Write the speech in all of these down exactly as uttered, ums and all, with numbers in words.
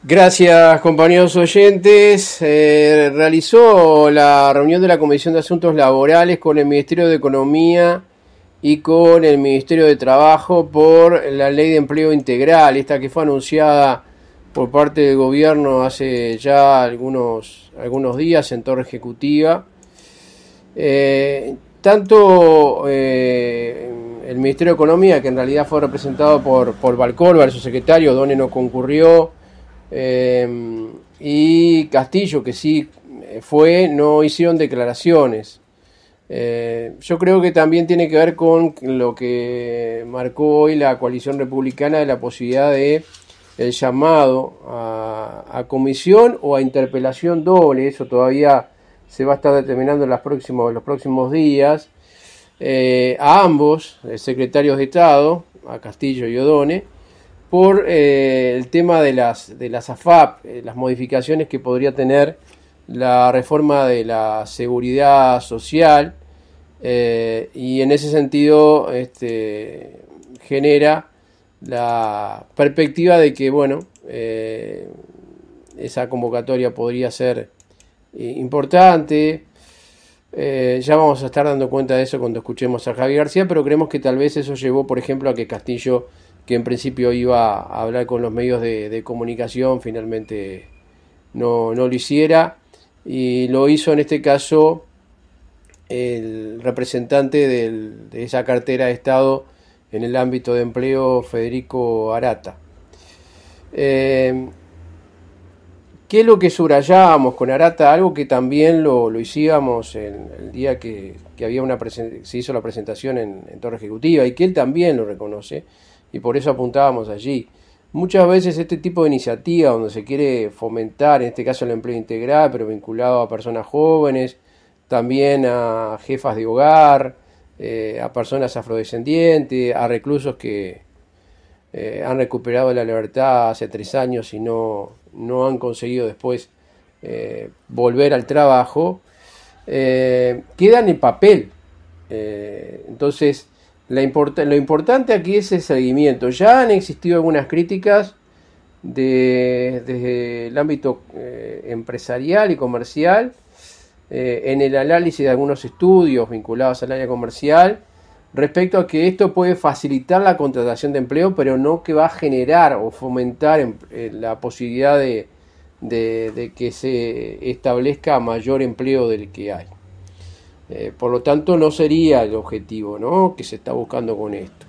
Gracias, compañeros oyentes. Eh, realizó la reunión de la Comisión de Asuntos Laborales con el Ministerio de Economía y con el Ministerio de Trabajo por la Ley de Empleo Integral, esta que fue anunciada por parte del gobierno hace ya algunos, algunos días en Torre Ejecutiva. Eh, tanto eh, el Ministerio de Economía, que en realidad fue representado por, por Valcórvar, su secretario, Donne no concurrió, Eh, y Castillo, que sí fue, no hicieron declaraciones. Eh, yo creo que también tiene que ver con lo que marcó hoy la coalición republicana de la posibilidad de el llamado a, a comisión o a interpelación doble. Eso todavía se va a estar determinando en los próximos, los próximos días, eh, a ambos secretarios de Estado, a Castillo y Donne, por eh, el tema de las de las A F A P, eh, las modificaciones que podría tener la reforma de la seguridad social, eh, y en ese sentido este, genera la perspectiva de que bueno eh, esa convocatoria podría ser eh, importante. Eh, ya vamos a estar dando cuenta de eso cuando escuchemos a Javier García, pero creemos que tal vez eso llevó, por ejemplo, a que Castillo, que en principio iba a hablar con los medios de, de comunicación, finalmente no, no lo hiciera, y lo hizo en este caso el representante del, de esa cartera de Estado en el ámbito de empleo, Federico Arata. Eh, ¿Qué es lo que subrayábamos con Arata? Algo que también lo, lo hicimos en el día que, que había una presen- se hizo la presentación en, en Torre Ejecutiva, y que él también lo reconoce, y por eso apuntábamos allí. Muchas veces este tipo de iniciativa donde se quiere fomentar, en este caso el empleo integral, pero vinculado a personas jóvenes, también a jefas de hogar, eh, a personas afrodescendientes, a reclusos que eh, han recuperado la libertad hace tres años y no, no han conseguido después eh, volver al trabajo, eh, quedan en papel. Eh, entonces, La import- lo importante aquí es el seguimiento. Ya han existido algunas críticas de, desde el ámbito eh, empresarial y comercial, eh, en el análisis de algunos estudios vinculados al área comercial, respecto a que esto puede facilitar la contratación de empleo, pero no que va a generar o fomentar en, en la posibilidad de, de, de que se establezca mayor empleo del que hay. Eh, por lo tanto, no sería el objetivo, ¿no?, que se está buscando con esto.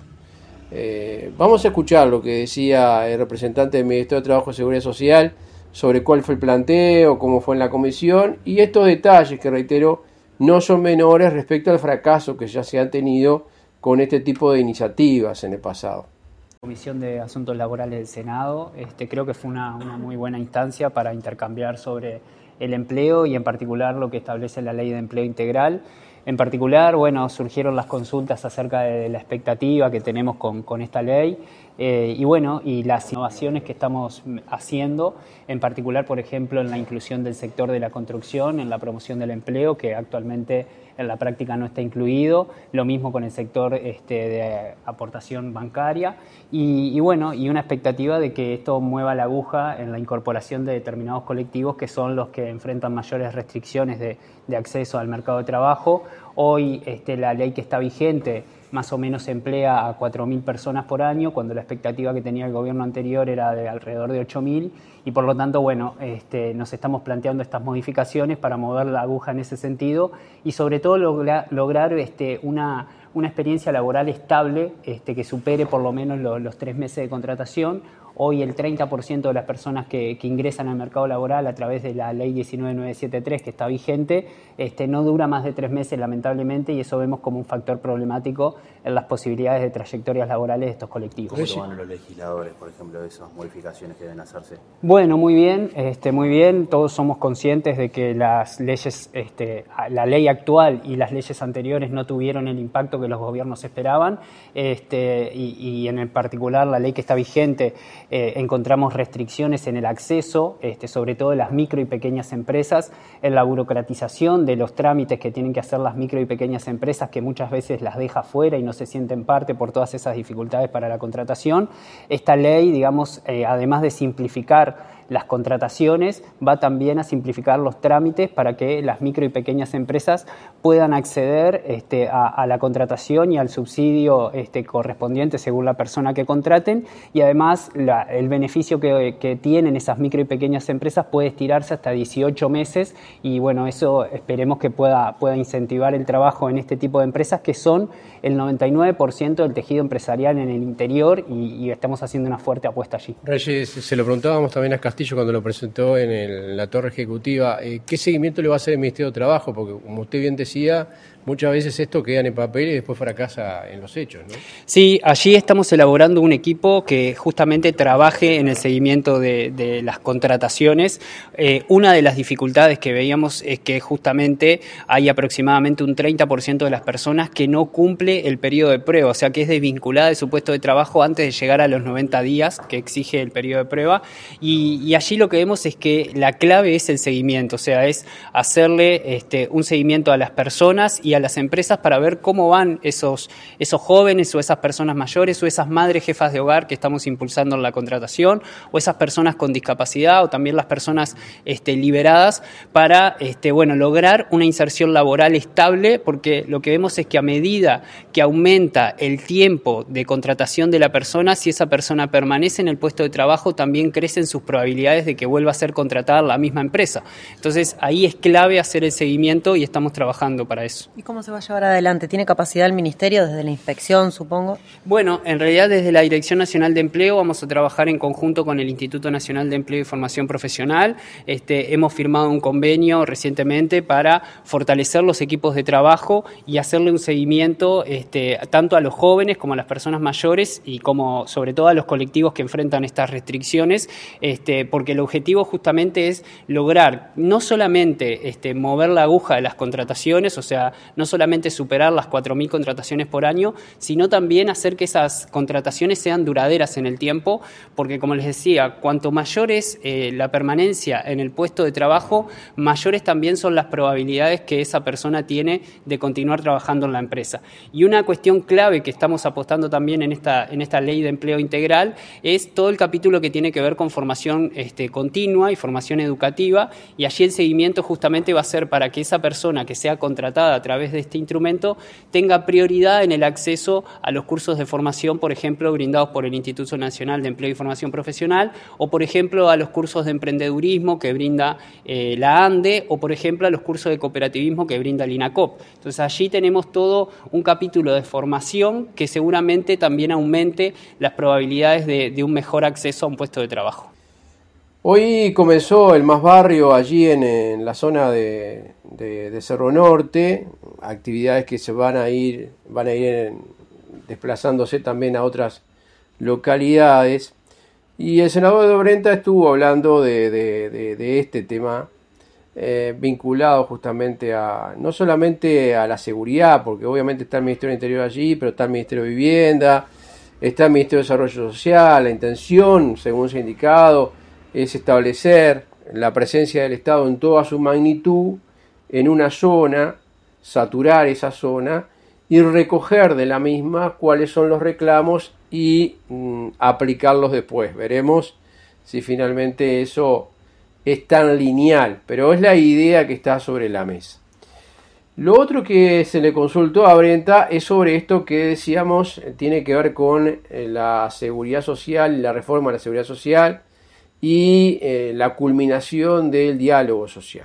Eh, vamos a escuchar lo que decía el representante del Ministerio de Trabajo y Seguridad Social sobre cuál fue el planteo, cómo fue en la comisión, y estos detalles que, reitero, no son menores respecto al fracaso que ya se han tenido con este tipo de iniciativas en el pasado. La Comisión de Asuntos Laborales del Senado, este, creo que fue una, una muy buena instancia para intercambiar sobre el empleo y en particular lo que establece la Ley de Empleo Integral. En particular, bueno, surgieron las consultas acerca de la expectativa que tenemos con, con esta ley eh, y bueno, y las innovaciones que estamos haciendo, en particular, por ejemplo, en la inclusión del sector de la construcción, en la promoción del empleo, que actualmente en la práctica no está incluido, lo mismo con el sector este, de aportación bancaria y, y bueno, y una expectativa de que esto mueva la aguja en la incorporación de determinados colectivos que son los que enfrentan mayores restricciones de, de acceso al mercado de trabajo. Hoy este, la ley que está vigente más o menos emplea a cuatro mil personas por año, cuando la expectativa que tenía el gobierno anterior era de alrededor de ocho mil, y por lo tanto, bueno, este, nos estamos planteando estas modificaciones para mover la aguja en ese sentido y sobre todo logra, lograr este, una, una experiencia laboral estable este, que supere por lo menos lo, los tres meses de contratación. Hoy el treinta por ciento de las personas que, que ingresan al mercado laboral a través de la ley diecinueve mil novecientos setenta y tres que está vigente, este, no dura más de tres meses lamentablemente, y eso vemos como un factor problemático en las posibilidades de trayectorias laborales de estos colectivos. ¿Cómo lo van los legisladores, por ejemplo, de esas modificaciones que deben hacerse? Bueno, muy bien, este, muy bien. Todos somos conscientes de que las leyes, este, la ley actual y las leyes anteriores no tuvieron el impacto que los gobiernos esperaban, este, y, y en el particular la ley que está vigente eh, encontramos restricciones en el acceso, este, sobre todo de las micro y pequeñas empresas, en la burocratización de los trámites que tienen que hacer las micro y pequeñas empresas, que muchas veces las deja fuera y no se sienten parte por todas esas dificultades para la contratación. Esta ley, digamos, eh, además de simplificar las contrataciones, va también a simplificar los trámites para que las micro y pequeñas empresas puedan acceder este, a, a la contratación y al subsidio este, correspondiente según la persona que contraten, y además la, el beneficio que, que tienen esas micro y pequeñas empresas puede estirarse hasta dieciocho meses, y bueno, eso esperemos que pueda, pueda incentivar el trabajo en este tipo de empresas que son el noventa y nueve por ciento del tejido empresarial en el interior, y, y estamos haciendo una fuerte apuesta allí. Reyes, se lo preguntábamos también a Castillo cuando lo presentó en, el, en la torre ejecutiva, eh, ¿qué seguimiento le va a hacer el Ministerio de Trabajo? Porque como usted bien decía, muchas veces esto queda en papel y después fracasa en los hechos, ¿no? Sí, allí estamos elaborando un equipo que justamente trabaje en el seguimiento de, de las contrataciones. Eh, una de las dificultades que veíamos es que justamente hay aproximadamente un treinta por ciento de las personas que no cumple el periodo de prueba, o sea que es desvinculada de su puesto de trabajo antes de llegar a los noventa días que exige el periodo de prueba, y, y allí lo que vemos es que la clave es el seguimiento, o sea, es hacerle este, un seguimiento a las personas y a las empresas para ver cómo van esos, esos jóvenes o esas personas mayores o esas madres jefas de hogar que estamos impulsando en la contratación, o esas personas con discapacidad, o también las personas este, liberadas, para este, bueno, lograr una inserción laboral estable, porque lo que vemos es que a medida que aumenta el tiempo de contratación de la persona, si esa persona permanece en el puesto de trabajo, también crecen sus probabilidades de que vuelva a ser contratada la misma empresa. Entonces ahí es clave hacer el seguimiento y estamos trabajando para eso. ¿Y cómo se va a llevar adelante? ¿Tiene capacidad el Ministerio desde la inspección, supongo? Bueno, en realidad desde la Dirección Nacional de Empleo vamos a trabajar en conjunto con el Instituto Nacional de Empleo y Formación Profesional. Este, hemos firmado un convenio recientemente para fortalecer los equipos de trabajo y hacerle un seguimiento este, tanto a los jóvenes como a las personas mayores y como sobre todo a los colectivos que enfrentan estas restricciones, este, porque el objetivo justamente es lograr no solamente este, mover la aguja de las contrataciones, o sea, no solamente superar las cuatro mil contrataciones por año, sino también hacer que esas contrataciones sean duraderas en el tiempo, porque como les decía, cuanto mayor es eh, la permanencia en el puesto de trabajo, mayores también son las probabilidades que esa persona tiene de continuar trabajando en la empresa. Y una cuestión clave que estamos apostando también en esta, en esta ley de empleo integral es todo el capítulo que tiene que ver con formación este, continua y formación educativa, y allí el seguimiento justamente va a ser para que esa persona que sea contratada a través de este instrumento tenga prioridad en el acceso a los cursos de formación, por ejemplo, brindados por el Instituto Nacional de Empleo y Formación Profesional, o por ejemplo a los cursos de emprendedurismo que brinda eh, la ANDE, o por ejemplo a los cursos de cooperativismo que brinda el INACOP. Entonces allí tenemos todo un capítulo de formación que seguramente también aumente las probabilidades de, de un mejor acceso a un puesto de trabajo. Hoy comenzó el Más Barrio allí en, en la zona de, de, de Cerro Norte, actividades que se van a ir, van a ir en, desplazándose también a otras localidades, y el senador de Brenta estuvo hablando de, de, de, de este tema eh, vinculado justamente a no solamente a la seguridad, porque obviamente está el Ministerio del Interior allí, pero está el Ministerio de Vivienda, está el Ministerio de Desarrollo Social. La intención, según se ha indicado, es establecer la presencia del Estado en toda su magnitud en una zona, saturar esa zona y recoger de la misma cuáles son los reclamos y mm, aplicarlos después. Veremos si finalmente eso es tan lineal, pero es la idea que está sobre la mesa. Lo otro que se le consultó a Brenta es sobre esto que decíamos, tiene que ver con la seguridad social, la reforma de la seguridad social y eh, la culminación del diálogo social.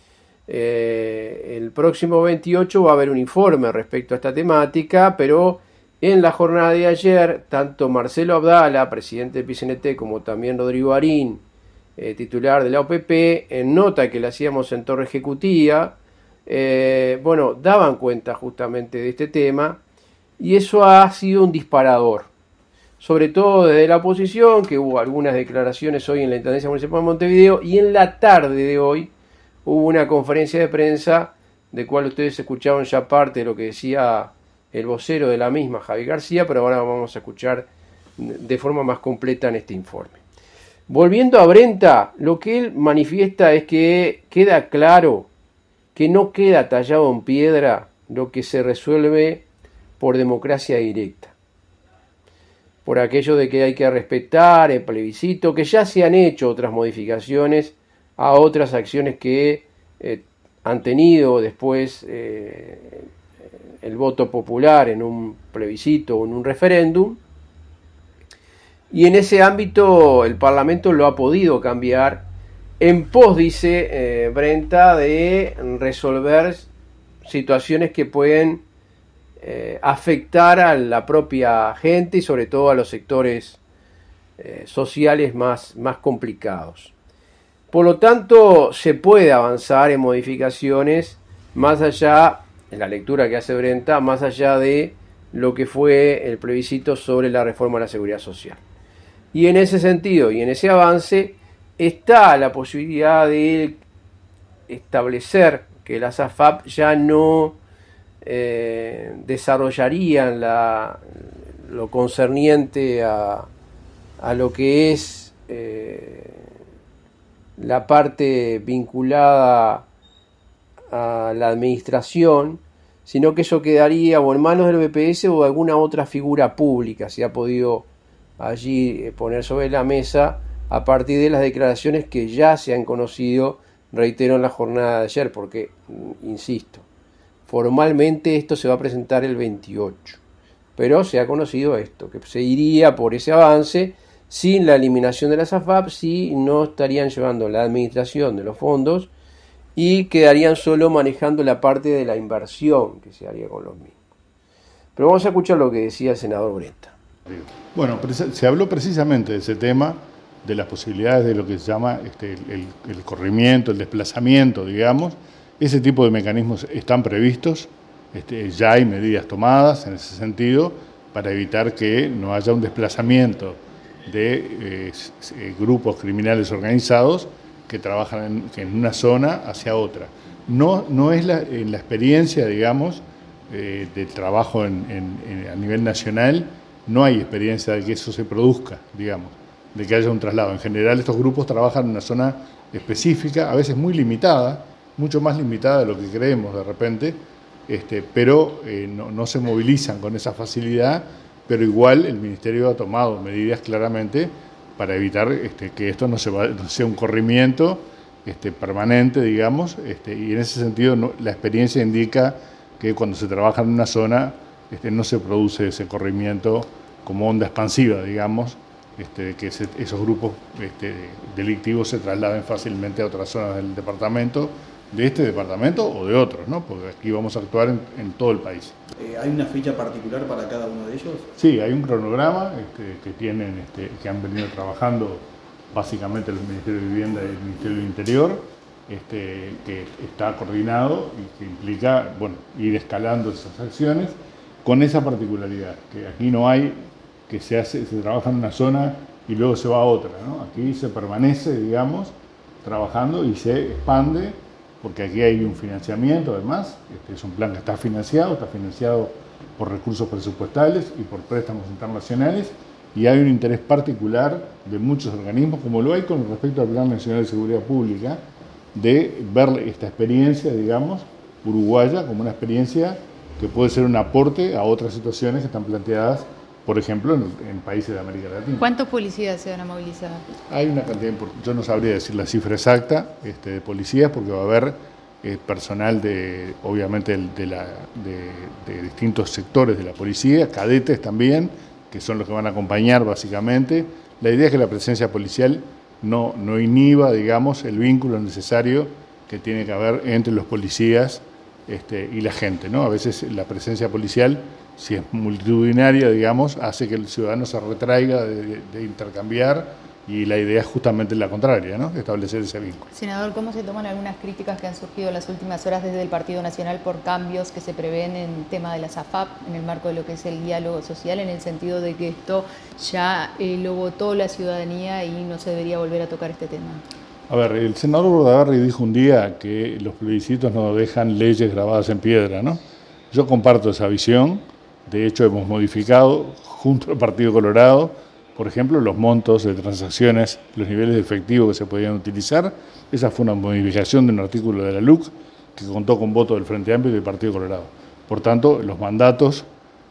Eh, el próximo veintiocho va a haber un informe respecto a esta temática, pero en la jornada de ayer, tanto Marcelo Abdala, presidente del P C N T, como también Rodrigo Arín, eh, titular de la O P P, en nota que le hacíamos en Torre Ejecutiva, eh, bueno, daban cuenta justamente de este tema, y eso ha sido un disparador, sobre todo desde la oposición, que hubo algunas declaraciones hoy en la Intendencia Municipal de Montevideo, y en la tarde de hoy hubo una conferencia de prensa, de cual ustedes escucharon ya parte de lo que decía el vocero de la misma, Javi García, pero ahora vamos a escuchar de forma más completa en este informe. Volviendo a Brenta, lo que él manifiesta es que queda claro que no queda tallado en piedra lo que se resuelve por democracia directa. por aquello de que hay que respetar el plebiscito, que ya se han hecho otras modificaciones a otras acciones que eh, han tenido después eh, el voto popular en un plebiscito o en un referéndum, y en ese ámbito el Parlamento lo ha podido cambiar en pos, dice eh, Brenta, de resolver situaciones que pueden eh, afectar a la propia gente y sobre todo a los sectores eh, sociales más, más complicados. Por lo tanto, se puede avanzar en modificaciones más allá, en la lectura que hace Brenta, más allá de lo que fue el plebiscito sobre la reforma de la seguridad social. Y en ese sentido y en ese avance está la posibilidad de establecer que las A F A P ya no eh, desarrollarían la, lo concerniente a, a lo que es eh, la parte vinculada a la administración, sino que eso quedaría o en manos del B P S o de alguna otra figura pública. Se ha podido allí poner sobre la mesa a partir de las declaraciones que ya se han conocido, reitero, en la jornada de ayer, porque, insisto, formalmente esto se va a presentar el veintiocho, pero se ha conocido esto, que se iría por ese avance sin la eliminación de las A F A P, si no estarían llevando la administración de los fondos y quedarían solo manejando la parte de la inversión que se haría con los mismos. Pero vamos a escuchar lo que decía el senador Brenta. Bueno, se habló precisamente de ese tema, de las posibilidades de lo que se llama este, el, el corrimiento, el desplazamiento, digamos. Ese tipo de mecanismos están previstos, este, ya hay medidas tomadas en ese sentido para evitar que no haya un desplazamiento de eh, grupos criminales organizados que trabajan en, en una zona hacia otra. No, no es la, en la experiencia, digamos, eh, del trabajo en, en, en, a nivel nacional, no hay experiencia de que eso se produzca, digamos, de que haya un traslado. En general estos grupos trabajan en una zona específica, a veces muy limitada, mucho más limitada de lo que creemos de repente, este, pero eh, no, no se movilizan con esa facilidad, pero igual el Ministerio ha tomado medidas claramente para evitar este, que esto no, se va, no sea un corrimiento este, permanente, digamos, este, y en ese sentido no, la experiencia indica que cuando se trabaja en una zona este, no se produce ese corrimiento como onda expansiva, digamos, este, que ese, esos grupos este, delictivos se trasladen fácilmente a otras zonas del departamento, de este departamento o de otros, ¿no? Porque aquí vamos a actuar en, en todo el país. Eh, ¿Hay una fecha particular para cada uno de ellos? Sí, hay un cronograma este, que tienen, este, que han venido trabajando básicamente el Ministerio de Vivienda y el Ministerio del Interior, este, que está coordinado y que implica, bueno, ir escalando esas acciones con esa particularidad, que aquí no hay que se hace, se trabaja en una zona y luego se va a otra, ¿no? Aquí se permanece, digamos, trabajando y se expande, porque aquí hay un financiamiento además, este es un plan que está financiado, está financiado por recursos presupuestales y por préstamos internacionales, y hay un interés particular de muchos organismos, como lo hay con respecto al Plan Nacional de Seguridad Pública, de ver esta experiencia, digamos, uruguaya, como una experiencia que puede ser un aporte a otras situaciones que están planteadas, por ejemplo, en, en países de América Latina. ¿Cuántos policías se van a movilizar? Hay una cantidad importante, yo no sabría decir la cifra exacta este, de policías, porque va a haber eh, personal de, obviamente, de, la, de, de distintos sectores de la policía, cadetes también, que son los que van a acompañar básicamente. La idea es que la presencia policial no, no inhiba, digamos, el vínculo necesario que tiene que haber entre los policías este, y la gente, ¿no? A veces la presencia policial, si es multitudinaria, digamos, hace que el ciudadano se retraiga de, de, de intercambiar, y la idea es justamente la contraria, ¿no? Establecer ese vínculo. Senador, ¿cómo se toman algunas críticas que han surgido en las últimas horas desde el Partido Nacional por cambios que se prevén en el tema de las A F A P, en el marco de lo que es el diálogo social, en el sentido de que esto ya eh, lo votó la ciudadanía y no se debería volver a tocar este tema? A ver, el senador Bordaberry dijo un día que los plebiscitos no dejan leyes grabadas en piedra, ¿no? Yo comparto esa visión. De hecho, hemos modificado junto al Partido Colorado, por ejemplo, los montos de transacciones, los niveles de efectivo que se podían utilizar. Esa fue una modificación de un artículo de la L U C que contó con voto del Frente Amplio y del Partido Colorado. Por tanto, los mandatos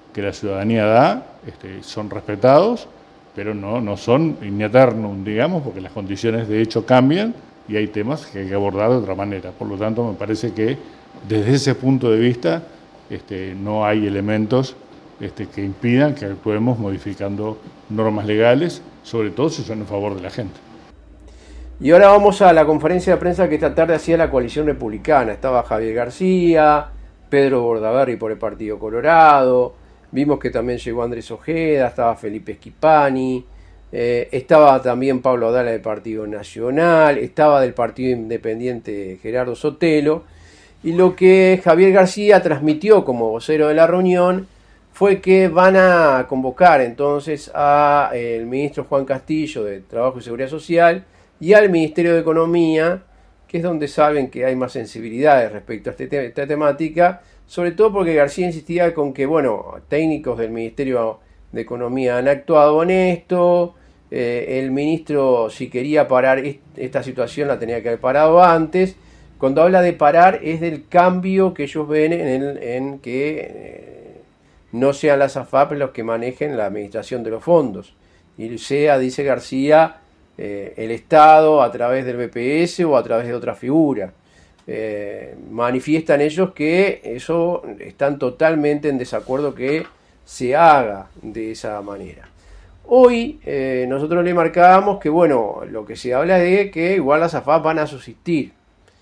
que la ciudadanía da este, son respetados, pero no, no son in eternum, digamos, porque las condiciones de hecho cambian y hay temas que hay que abordar de otra manera. Por lo tanto, me parece que desde ese punto de vista este, no hay elementos este, que impidan que actuemos modificando normas legales, sobre todo si son en favor de la gente. Y ahora vamos a la conferencia de prensa que esta tarde hacía la coalición republicana. Estaba Javier García, Pedro Bordaberry por el Partido Colorado, vimos que también llegó Andrés Ojeda, estaba Felipe Schipani, eh, estaba también Pablo Adala del Partido Nacional, estaba del Partido Independiente Gerardo Sotelo, y lo que Javier García transmitió como vocero de la reunión fue que van a convocar entonces a el ministro Juan Castillo de Trabajo y Seguridad Social y al Ministerio de Economía, que es donde saben que hay más sensibilidades respecto a este te- esta temática, sobre todo porque García insistía con que, bueno, técnicos del Ministerio de Economía han actuado en esto, eh, el ministro si quería parar est- esta situación la tenía que haber parado antes. Cuando habla de parar es del cambio que ellos ven en, el, en que eh, no sean las A F A P los que manejen la administración de los fondos, y sea, dice García, Eh, el Estado a través del B P S o a través de otra figura. Eh, manifiestan ellos que eso están totalmente en desacuerdo que se haga de esa manera. Hoy eh, nosotros le marcábamos que, bueno, lo que se habla de que igual las A F A P van a subsistir,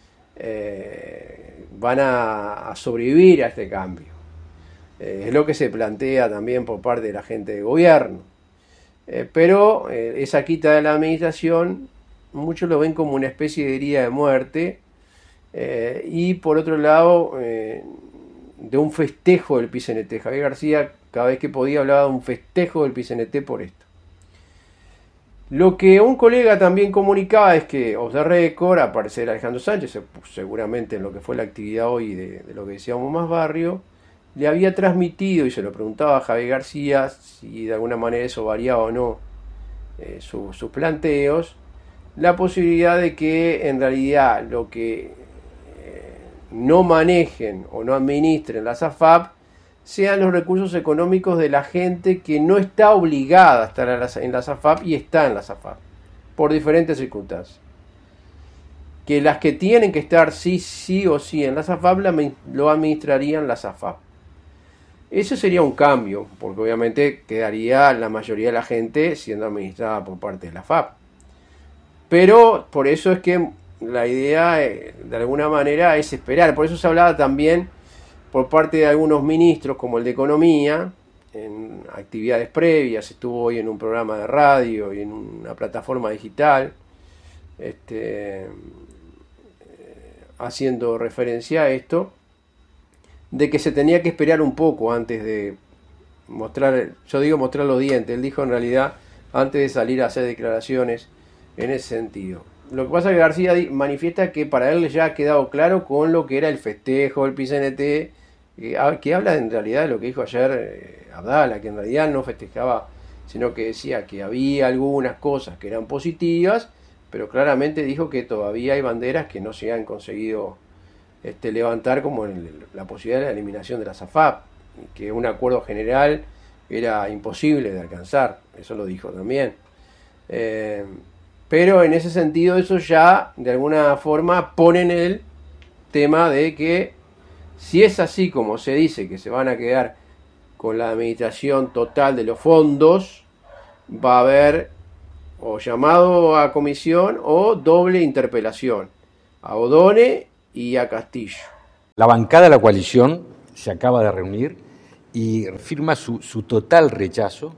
eh, van a, a sobrevivir a este cambio. Eh, es lo que se plantea también por parte de la gente de gobierno. Eh, pero eh, esa quita de la administración, muchos lo ven como una especie de herida de muerte, eh, y por otro lado, eh, de un festejo del P I C N T. Javier García, cada vez que podía, hablaba de un festejo del P I C N T por esto. Lo que un colega también comunicaba es que off the record, a parecer de Alejandro Sánchez, seguramente en lo que fue la actividad hoy de, de lo que decíamos Más Barrio, le había transmitido, y se lo preguntaba a Javier García, si de alguna manera eso variaba o no eh, su, sus planteos, la posibilidad de que en realidad lo que eh, no manejen o no administren las A F A P sean los recursos económicos de la gente que no está obligada a estar en las, en las A F A P y está en las A F A P, por diferentes circunstancias. Que las que tienen que estar sí, sí o sí en las A F A P lo administrarían las A F A P. Eso sería un cambio, porque obviamente quedaría la mayoría de la gente siendo administrada por parte de la A F A P. Pero por eso es que la idea, eh, de alguna manera, es esperar. Por eso se hablaba también por parte de algunos ministros, como el de Economía, en actividades previas, estuvo hoy en un programa de radio y en una plataforma digital, este, eh, haciendo referencia a esto, de que se tenía que esperar un poco antes de mostrar, yo digo mostrar los dientes, él dijo en realidad antes de salir a hacer declaraciones en ese sentido. Lo que pasa es que García manifiesta que para él ya ha quedado claro con lo que era el festejo del P I C N T, que, que habla en realidad de lo que dijo ayer eh, Abdala, que en realidad no festejaba, sino que decía que había algunas cosas que eran positivas, pero claramente dijo que todavía hay banderas que no se han conseguido Este, levantar, como el, la posibilidad de la eliminación de las A F A P, que un acuerdo general era imposible de alcanzar, eso lo dijo también. Eh, pero en ese sentido eso ya de alguna forma pone en el tema de que si es así como se dice que se van a quedar con la administración total de los fondos, va a haber o llamado a comisión o doble interpelación a Odone y a Castillo. La bancada de la coalición se acaba de reunir y firma su, su total rechazo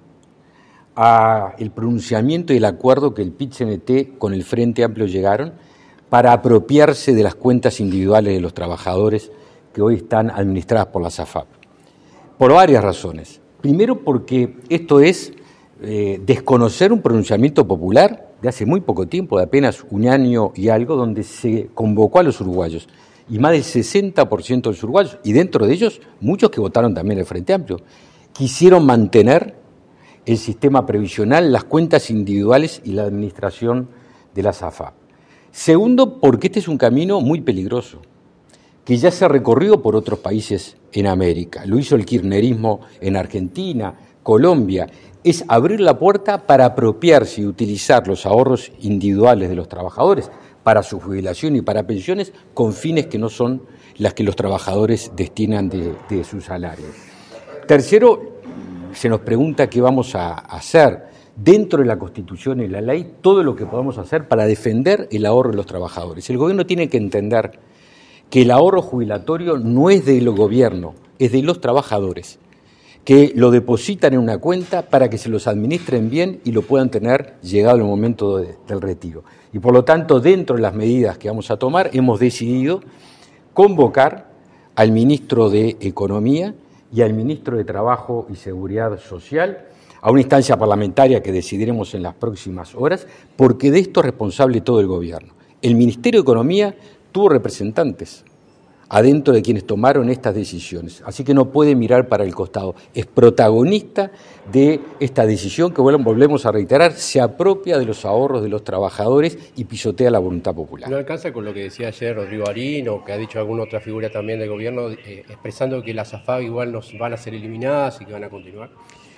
a el pronunciamiento y el acuerdo que el P I C N T con el Frente Amplio llegaron para apropiarse de las cuentas individuales de los trabajadores que hoy están administradas por las A F A P. Por varias razones. Primero porque esto es eh, desconocer un pronunciamiento popular de hace muy poco tiempo, de apenas un año y algo, donde se convocó a los uruguayos, y más del sesenta por ciento de los uruguayos, y dentro de ellos muchos que votaron también el Frente Amplio, quisieron mantener el sistema previsional, las cuentas individuales y la administración de las A F A P. Segundo, porque este es un camino muy peligroso, que ya se recorrió por otros países en América. Lo hizo el kirchnerismo en Argentina, Colombia. Es abrir la puerta para apropiarse y utilizar los ahorros individuales de los trabajadores para su jubilación y para pensiones con fines que no son las que los trabajadores destinan de, de su salario. Tercero, se nos pregunta qué vamos a hacer dentro de la Constitución y la ley, todo lo que podamos hacer para defender el ahorro de los trabajadores. El gobierno tiene que entender que el ahorro jubilatorio no es del gobierno, es de los trabajadores, que lo depositan en una cuenta para que se los administren bien y lo puedan tener llegado el momento de, del retiro. Y por lo tanto, dentro de las medidas que vamos a tomar, hemos decidido convocar al ministro de Economía y al ministro de Trabajo y Seguridad Social a una instancia parlamentaria que decidiremos en las próximas horas, porque de esto es responsable todo el gobierno. El Ministerio de Economía tuvo representantes adentro de quienes tomaron estas decisiones, así que no puede mirar para el costado. Es protagonista de esta decisión que, bueno, volvemos a reiterar, se apropia de los ahorros de los trabajadores y pisotea la voluntad popular. ¿No alcanza con lo que decía ayer Rodrigo Arín o que ha dicho alguna otra figura también del gobierno, eh, expresando que las AFAP igual nos van a ser eliminadas y que van a continuar?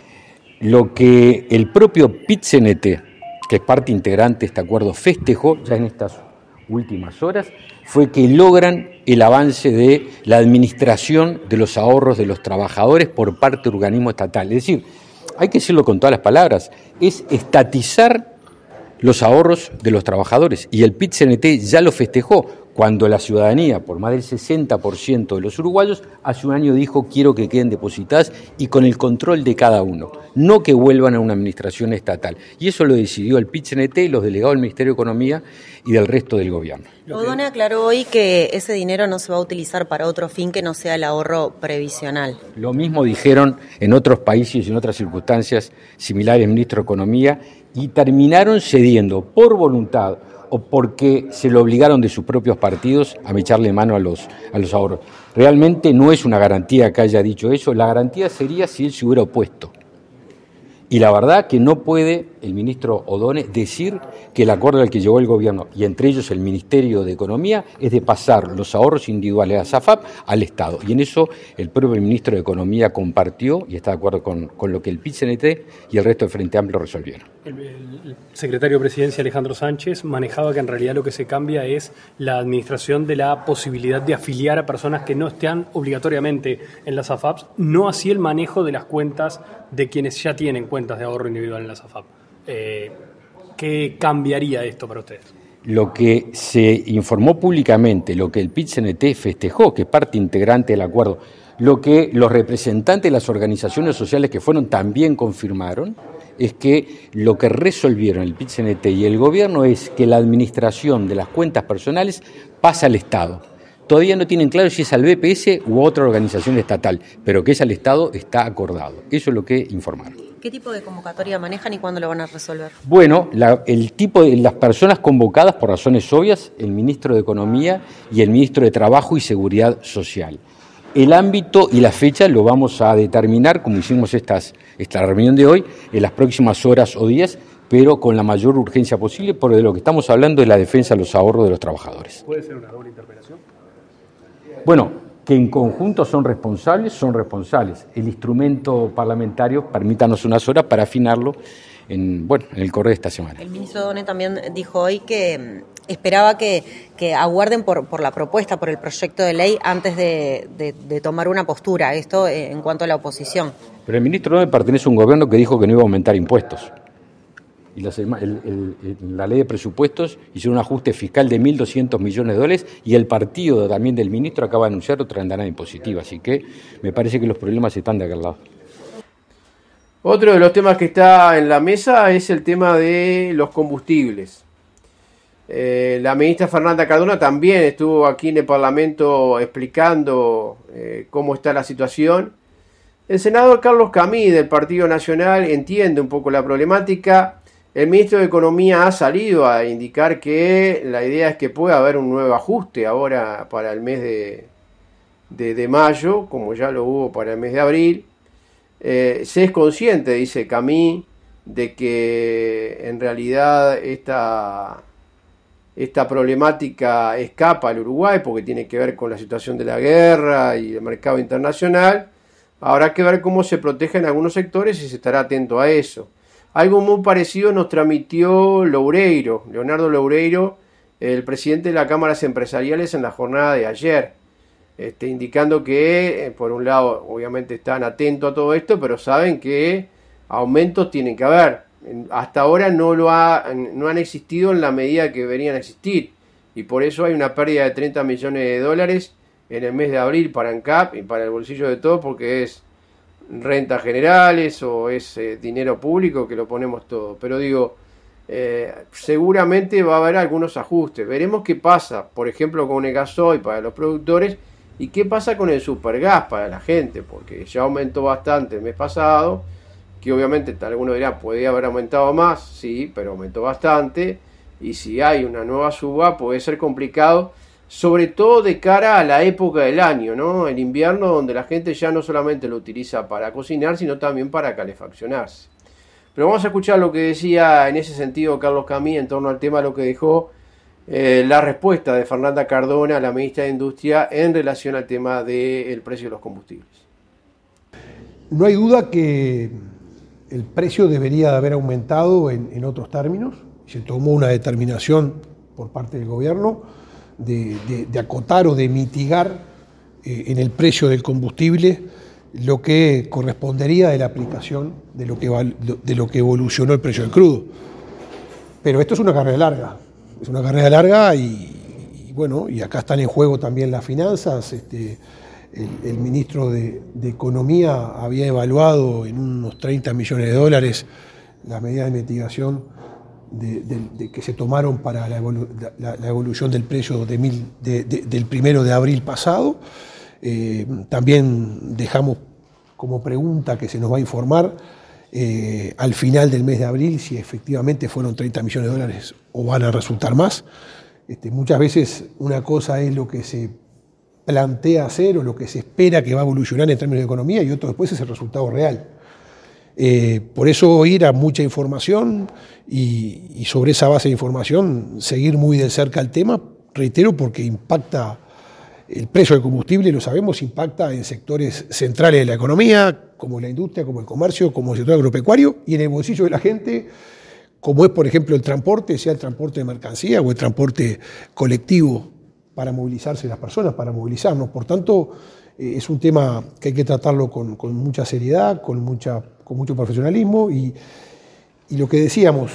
Lo que el propio P I T C N T, que es parte integrante de este acuerdo, festejó ya en estas últimas horas, fue que logran el avance de la administración de los ahorros de los trabajadores por parte del organismo estatal. Es decir, hay que decirlo con todas las palabras, es estatizar los ahorros de los trabajadores. Y el P I T C N T ya lo festejó cuando la ciudadanía, por más del sesenta por ciento de los uruguayos, hace un año dijo quiero que queden depositadas y con el control de cada uno, no que vuelvan a una administración estatal. Y eso lo decidió el P I T C N T y los delegados del Ministerio de Economía y del resto del gobierno. Odone aclaró hoy que ese dinero no se va a utilizar para otro fin que no sea el ahorro previsional. Lo mismo dijeron en otros países y en otras circunstancias similares el ministro de Economía y terminaron cediendo por voluntad o porque se lo obligaron de sus propios partidos a echarle mano a los, a los ahorros. Realmente no es una garantía que haya dicho eso, la garantía sería si él se hubiera opuesto. Y la verdad que no puede el ministro Odone decir que el acuerdo al que llegó el gobierno, y entre ellos el Ministerio de Economía, es de pasar los ahorros individuales de la SAFAP al Estado. Y en eso el propio ministro de Economía compartió y está de acuerdo con, con lo que el P I T C N T y el resto del Frente Amplio resolvieron. El, el secretario de Presidencia, Alejandro Sánchez, manejaba que en realidad lo que se cambia es la administración de la posibilidad de afiliar a personas que no estén obligatoriamente en las AFAPs, no así el manejo de las cuentas de quienes ya tienen cuentas de ahorro individual en las AFAP. Eh, ¿Qué cambiaría esto para ustedes? Lo que se informó públicamente, lo que el P I T C N T festejó, que es parte integrante del acuerdo, lo que los representantes de las organizaciones sociales que fueron también confirmaron, es que lo que resolvieron el P I T C N T y el gobierno es que la administración de las cuentas personales pasa al Estado. Todavía no tienen claro si es al B P S u otra organización estatal, pero que es al Estado está acordado. Eso es lo que informaron. ¿Qué tipo de convocatoria manejan y cuándo lo van a resolver? Bueno, la, el tipo de las personas convocadas por razones obvias, el ministro de Economía y el ministro de Trabajo y Seguridad Social. El ámbito y la fecha lo vamos a determinar, como hicimos estas, esta reunión de hoy, en las próximas horas o días, pero con la mayor urgencia posible, porque de lo que estamos hablando es la defensa de los ahorros de los trabajadores. ¿Puede ser una doble interpelación? Bueno, que en conjunto son responsables, son responsables. El instrumento parlamentario, permítanos unas horas para afinarlo en, bueno, en el correo de esta semana. El ministro Odone también dijo hoy que esperaba que, que aguarden por, por la propuesta, por el proyecto de ley, antes de, de, de tomar una postura, esto en cuanto a la oposición. Pero el ministro Odone pertenece a un gobierno que dijo que no iba a aumentar impuestos. Y la, el, el, la ley de presupuestos hizo un ajuste fiscal de mil doscientos millones de dólares y el partido también del ministro acaba de anunciar otra andanada impositiva. Así que me parece que los problemas están de aquel lado. Otro de los temas que está en la mesa es el tema de los combustibles. Eh, la ministra Fernanda Cardona también estuvo aquí en el Parlamento explicando eh, cómo está la situación. El senador Carlos Camí del Partido Nacional entiende un poco la problemática. El ministro de Economía ha salido a indicar que la idea es que pueda haber un nuevo ajuste ahora para el mes de, de, de mayo, como ya lo hubo para el mes de abril. Eh, se es consciente, dice Camí, de que en realidad esta, esta problemática escapa al Uruguay porque tiene que ver con la situación de la guerra y el mercado internacional. Habrá que ver cómo se protegen algunos sectores y se estará atento a eso. Algo muy parecido nos transmitió Loureiro, Leonardo Loureiro, el presidente de las cámaras empresariales en la jornada de ayer, este, indicando que, eh, por un lado, obviamente están atentos a todo esto, pero saben que aumentos tienen que haber. Hasta ahora no, lo ha, no han existido en la medida que deberían existir, y por eso hay una pérdida de treinta millones de dólares en el mes de abril para ANCAP y para el bolsillo de todos, porque es rentas generales o es eh, dinero público que lo ponemos todo. Pero digo, eh, seguramente va a haber algunos ajustes. Veremos qué pasa, por ejemplo, con el gasoil para los productores y qué pasa con el supergas para la gente, porque ya aumentó bastante el mes pasado, que obviamente algunos dirán, podría haber aumentado más, sí, pero aumentó bastante, y si hay una nueva suba puede ser complicado, sobre todo de cara a la época del año, ¿no? El invierno, donde la gente ya no solamente lo utiliza para cocinar, sino también para calefaccionarse. Pero vamos a escuchar lo que decía en ese sentido Carlos Camí en torno al tema, lo que dejó eh, la respuesta de Fernanda Cardona, la ministra de Industria, en relación al tema del precio de los combustibles. No hay duda que el precio debería de haber aumentado en, en otros términos. Se tomó una determinación por parte del gobierno de, de, de acotar o de mitigar eh, en el precio del combustible lo que correspondería de la aplicación de lo que, de lo que evolucionó el precio del crudo. Pero esto es una carrera larga, es una carrera larga y, y bueno, y acá están en juego también las finanzas. Este, el, el ministro de, de Economía había evaluado en unos treinta millones de dólares las medidas de mitigación de, de, de que se tomaron para la, evolu la, la evolución del precio de mil, de, de, del primero de abril pasado. Eh, también dejamos como pregunta que se nos va a informar eh, al final del mes de abril si efectivamente fueron treinta millones de dólares o van a resultar más. Este, muchas veces una cosa es lo que se plantea hacer o lo que se espera que va a evolucionar en términos de economía y otro después es el resultado real. Eh, por eso ir a mucha información y, y sobre esa base de información seguir muy de cerca el tema, reitero, porque impacta. El precio del combustible, lo sabemos, impacta en sectores centrales de la economía, como la industria, como el comercio, como el sector agropecuario, y en el bolsillo de la gente, como es, por ejemplo, el transporte, sea el transporte de mercancía o el transporte colectivo para movilizarse las personas, para movilizarnos. Por tanto, eh, es un tema que hay que tratarlo con, con mucha seriedad, con, mucha, con mucho profesionalismo, y, y lo que decíamos,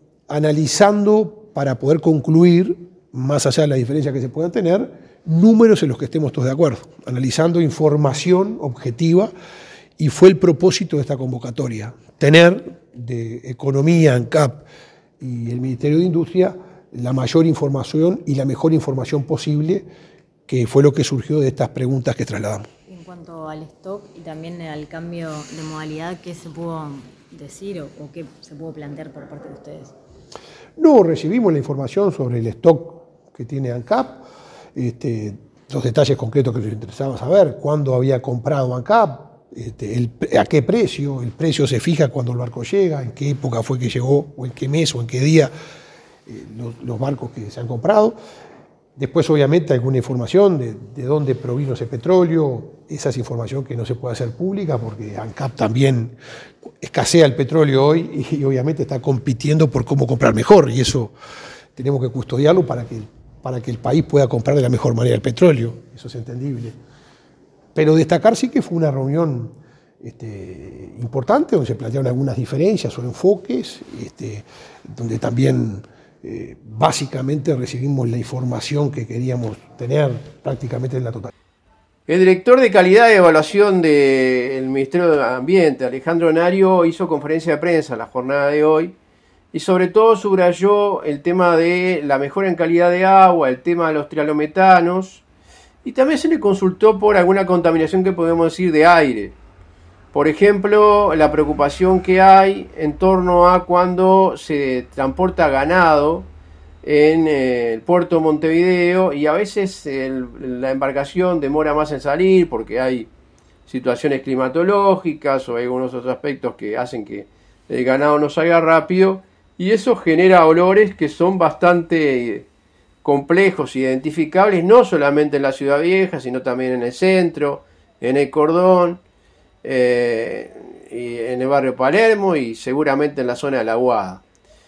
analizando para poder concluir, más allá de las diferencias que se puedan tener, números en los que estemos todos de acuerdo, analizando información objetiva, y fue el propósito de esta convocatoria, tener de Economía, ANCAP y el Ministerio de Industria la mayor información y la mejor información posible, que fue lo que surgió de estas preguntas que trasladamos. En cuanto al stock y también al cambio de modalidad, ¿qué se pudo decir o, o qué se pudo plantear por parte de ustedes? No, recibimos la información sobre el stock que tiene ANCAP, Este, los detalles concretos que nos interesaba saber, cuándo había comprado ANCAP, este, el, a qué precio, el precio se fija cuando el barco llega, en qué época fue que llegó, o en qué mes o en qué día eh, los, los barcos que se han comprado. Después, obviamente, alguna información de, de dónde provino ese petróleo. Esa es información que no se puede hacer pública porque ANCAP también escasea el petróleo hoy y, y obviamente está compitiendo por cómo comprar mejor, y eso tenemos que custodiarlo para que para que el país pueda comprar de la mejor manera el petróleo, eso es entendible. Pero destacar sí que fue una reunión este, importante, donde se plantearon algunas diferencias o enfoques, este, donde también eh, básicamente recibimos la información que queríamos tener prácticamente en la totalidad. El director de calidad de evaluación del Ministerio de Ambiente, Alejandro Nario, hizo conferencia de prensa en la jornada de hoy, y sobre todo subrayó el tema de la mejora en calidad de agua, el tema de los trialometanos, y también se le consultó por alguna contaminación que podemos decir de aire. Por ejemplo, la preocupación que hay en torno a cuando se transporta ganado en el puerto de Montevideo y a veces el, la embarcación demora más en salir porque hay situaciones climatológicas o hay algunos otros aspectos que hacen que el ganado no salga rápido. Y eso genera olores que son bastante complejos identificables, no solamente en la Ciudad Vieja, sino también en el centro, en el Cordón, eh, y en el barrio Palermo y seguramente en la zona de La Aguada.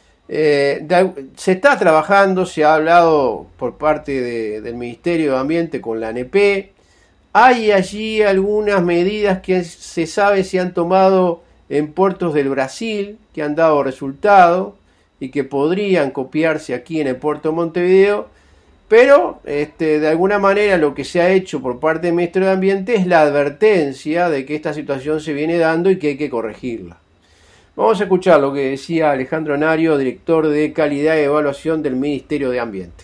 Eh, de, se está trabajando, se ha hablado por parte de, del Ministerio de Ambiente con la A N P. Hay allí algunas medidas que se sabe se han tomado en puertos del Brasil, que han dado resultado y que podrían copiarse aquí en el puerto de Montevideo, pero este, de alguna manera lo que se ha hecho por parte del Ministerio de Ambiente es la advertencia de que esta situación se viene dando y que hay que corregirla. Vamos a escuchar lo que decía Alejandro Nario, director de Calidad y Evaluación del Ministerio de Ambiente.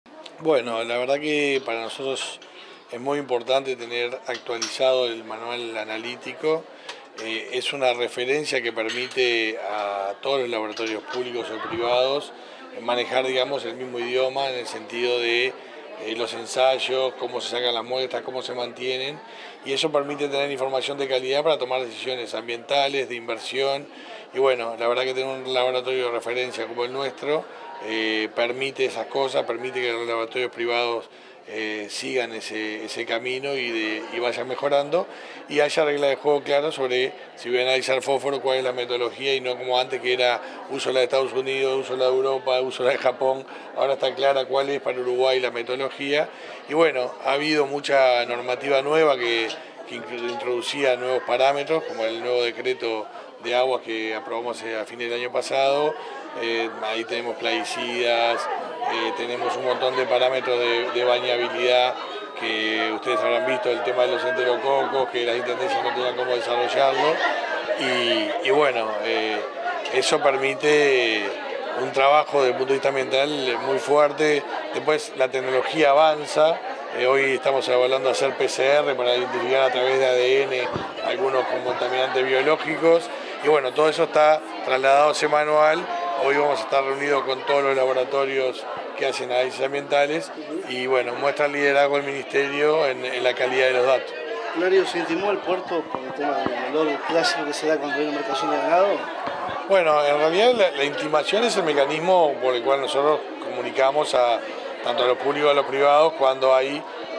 Bueno, la verdad que para nosotros es muy importante tener actualizado el manual analítico. Eh, es una referencia que permite a todos los laboratorios públicos o privados manejar, digamos, el mismo idioma en el sentido de eh, los ensayos, cómo se sacan las muestras, cómo se mantienen, y eso permite tener información de calidad para tomar decisiones ambientales, de inversión, y bueno, la verdad que tener un laboratorio de referencia como el nuestro eh, permite esas cosas, permite que los laboratorios privados Eh, sigan ese, ese camino y, de, y vayan mejorando y haya reglas de juego claras sobre si voy a analizar fósforo, cuál es la metodología y no como antes que era uso la de Estados Unidos, uso la de Europa, uso la de Japón. Ahora está clara cuál es para Uruguay la metodología y bueno, ha habido mucha normativa nueva que, que introducía nuevos parámetros como el nuevo decreto de aguas que aprobamos a fines del año pasado. Eh, ahí tenemos plaguicidas, eh, tenemos un montón de parámetros de, de bañabilidad que ustedes habrán visto, el tema de los enterococos, que las intendencias no tenían cómo desarrollarlo y, y bueno, eh, eso permite un trabajo desde el punto de vista ambiental muy fuerte. Después la tecnología avanza, eh, hoy estamos evaluando hacer P C R para identificar a través de A D N algunos contaminantes biológicos y bueno, todo eso está trasladado a ese manual. Hoy vamos a estar reunidos con todos los laboratorios que hacen análisis ambientales y bueno, muestra el liderazgo del Ministerio en, en la calidad de los datos. Mario, ¿se intimó el puerto por el tema del olor clásico que se da cuando hay una embarcación de ganado? Bueno, en realidad la, la intimación es el mecanismo por el cual nosotros comunicamos a tanto a los públicos como a los privados cuando hay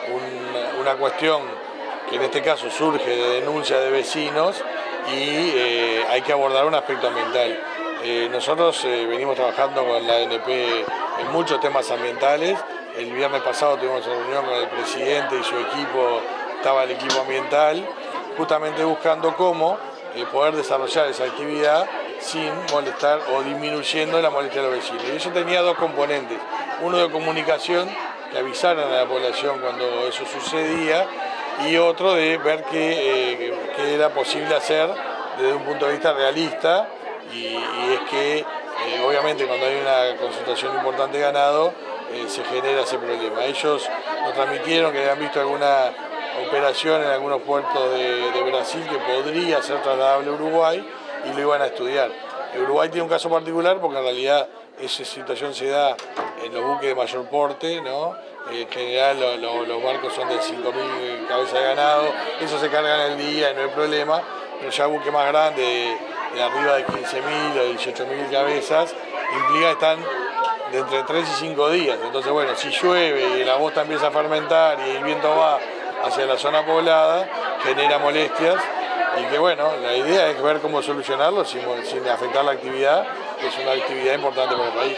un, una cuestión que en este caso surge de denuncia de vecinos y eh, hay que abordar un aspecto ambiental. Eh, nosotros eh, venimos trabajando con la A N P en muchos temas ambientales. El viernes pasado tuvimos una reunión con el presidente y su equipo, estaba el equipo ambiental, justamente buscando cómo eh, poder desarrollar esa actividad sin molestar o disminuyendo la molestia de los vecinos. Y eso tenía dos componentes, uno de comunicación, que avisaran a la población cuando eso sucedía, y otro de ver qué, eh, qué era posible hacer desde un punto de vista realista. Y, y es que eh, obviamente cuando hay una concentración importante de ganado eh, se genera ese problema. Ellos nos transmitieron que habían visto alguna operación en algunos puertos de, de Brasil que podría ser trasladable a Uruguay y lo iban a estudiar. Uruguay tiene un caso particular porque en realidad esa situación se da en los buques de mayor porte, ¿no? En general lo, lo, los barcos son de cinco mil cabezas de ganado, eso se carga en el día y no hay problema, pero ya buques más grandes de arriba de quince mil o dieciocho mil cabezas, implica que están de entre tres y cinco días. Entonces, bueno, si llueve y la bosta empieza a fermentar y el viento va hacia la zona poblada, genera molestias y que, bueno, la idea es ver cómo solucionarlo sin, sin afectar la actividad, que es una actividad importante para el país.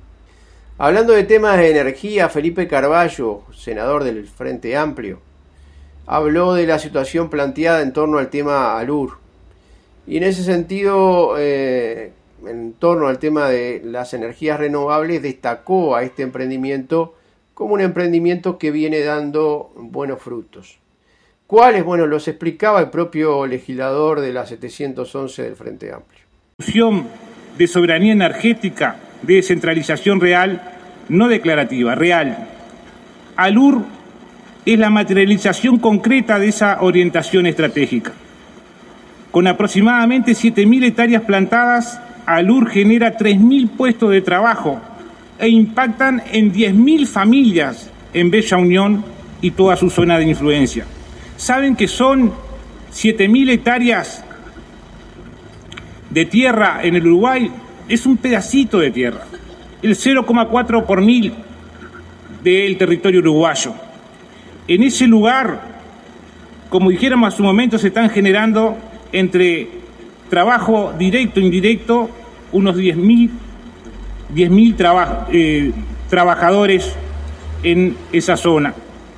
Hablando de temas de energía, Felipe Carballo, senador del Frente Amplio, habló de la situación planteada en torno al tema ALUR. Y en ese sentido, eh, en torno al tema de las energías renovables, destacó a este emprendimiento como un emprendimiento que viene dando buenos frutos. ¿Cuáles? Bueno, los explicaba el propio legislador de la setecientos once del Frente Amplio. De soberanía energética, de descentralización real, no declarativa, real. ALUR es la materialización concreta de esa orientación estratégica. Con aproximadamente siete mil hectáreas plantadas, ALUR genera tres mil puestos de trabajo e impactan en diez mil familias en Bella Unión y toda su zona de influencia. ¿Saben que son siete mil hectáreas de tierra en el Uruguay? Es un pedacito de tierra, el cero coma cuatro por mil. del territorio uruguayo. En ese lugar, como dijéramos hace un momento, se están generando entre trabajo directo e indirecto unos diez mil traba, eh, trabajadores en esa zona.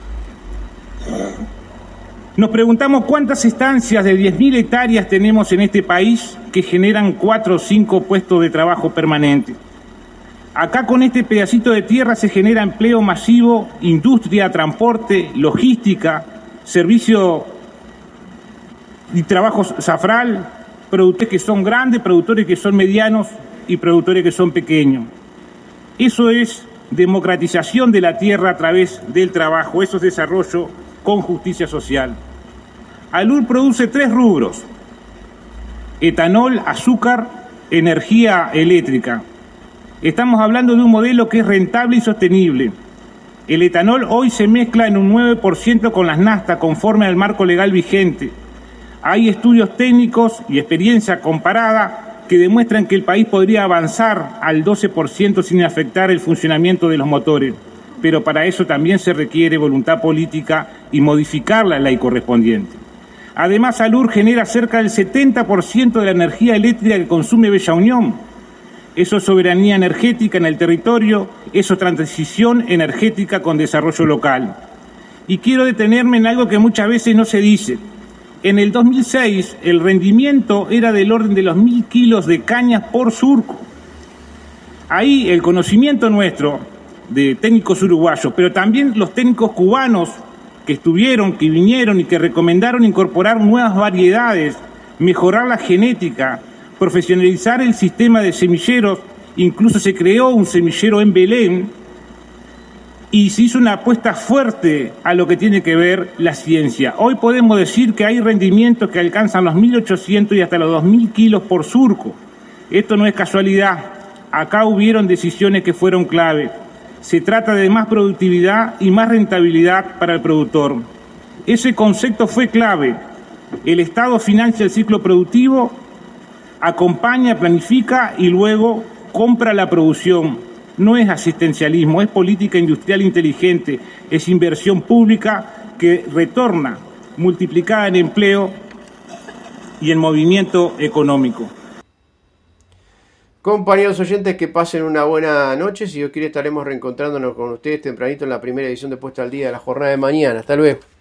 Nos preguntamos cuántas estancias de diez mil hectáreas tenemos en este país que generan cuatro o cinco puestos de trabajo permanentes. Acá con este pedacito de tierra se genera empleo masivo, industria, transporte, logística, servicio y trabajo zafral, productores que son grandes, productores que son medianos y productores que son pequeños. Eso es democratización de la tierra a través del trabajo, eso es desarrollo con justicia social. Alur produce tres rubros: etanol, azúcar, energía eléctrica. Estamos hablando de un modelo que es rentable y sostenible. El etanol hoy se mezcla en un nueve por ciento con las naftas conforme al marco legal vigente. Hay estudios técnicos y experiencia comparada que demuestran que el país podría avanzar al doce por ciento sin afectar el funcionamiento de los motores, pero para eso también se requiere voluntad política y modificar la ley correspondiente. Además, Alur genera cerca del setenta por ciento de la energía eléctrica que consume Bella Unión. Eso es soberanía energética en el territorio, eso es transición energética con desarrollo local. Y quiero detenerme en algo que muchas veces no se dice. En el dos mil seis el rendimiento era del orden de los mil kilos de cañas por surco. Ahí el conocimiento nuestro de técnicos uruguayos, pero también los técnicos cubanos que estuvieron, que vinieron y que recomendaron incorporar nuevas variedades, mejorar la genética, profesionalizar el sistema de semilleros, incluso se creó un semillero en Belén y se hizo una apuesta fuerte a lo que tiene que ver la ciencia. Hoy podemos decir que hay rendimientos que alcanzan los mil ochocientos y hasta los dos mil kilos por surco. Esto no es casualidad, acá hubieron decisiones que fueron clave. Se trata de más productividad y más rentabilidad para el productor. Ese concepto fue clave. El Estado financia el ciclo productivo, acompaña, planifica y luego compra la producción. No es asistencialismo, es política industrial inteligente, es inversión pública que retorna multiplicada en empleo y en movimiento económico. Compañeros oyentes, que pasen una buena noche. Si Dios quiere, estaremos reencontrándonos con ustedes tempranito en la primera edición de Puesta al Día de la jornada de mañana. Hasta luego.